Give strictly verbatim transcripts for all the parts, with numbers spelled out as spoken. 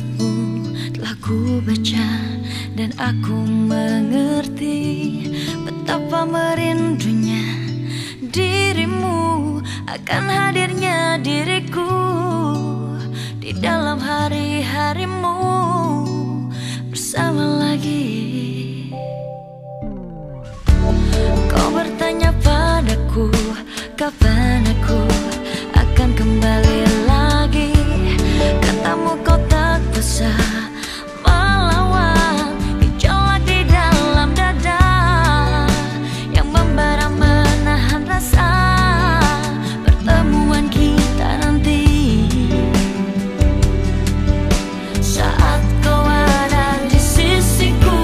suratmu telah ku baca dan aku mengerti betapa merindunya dirimu, akan hadirnya diriku di dalam hari-harimu bersama lagi. Kau bertanya padaku kapan aku akan kembali lagi. Katamu kau tak bisa melawan gejolak di dalam dada yang membara menahan rasa pertemuan kita nanti. Saat kau ada di sisiku,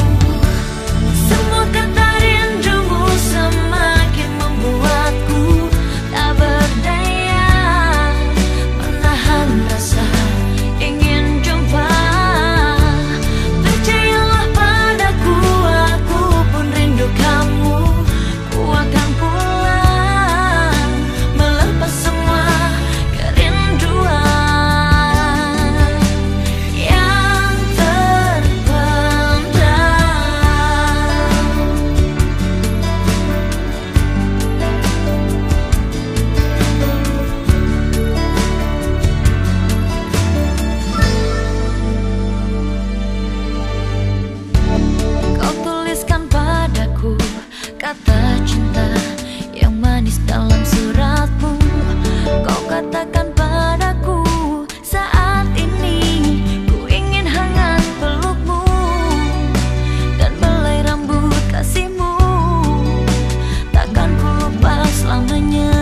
semua kata rindumu semakin membuatku tak berdaya menahan rasa ingin jumpa. Percayalah padaku, aku pun rindu kamu. Ku akan pulang melepas semua kerinduan yang terpendam. Kau tuliskan padaku kata cinta yang manis dalam suratmu. Kau katakan padaku saat ini ku ingin hangat pelukmu dan belai rambut kasihmu takkan ku lupa selamanya.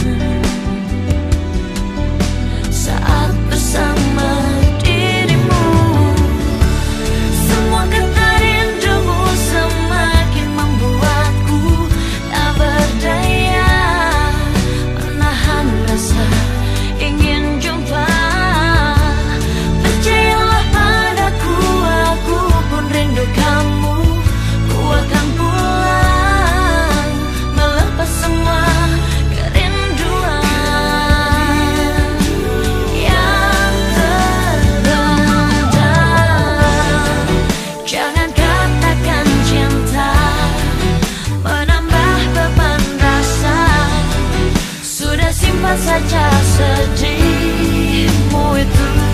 Saat bersama dirimu, semua kata rindumu semakin membuatku tak berdaya menahan rasa ingin jumpa. Percayalah padaku, aku pun rindu kamu. Ku akan pulang melepas semua kerinduan yang terpendam. Jangan katakan cinta menambah beban rasa. Sudah simpan saja sedihmu itu.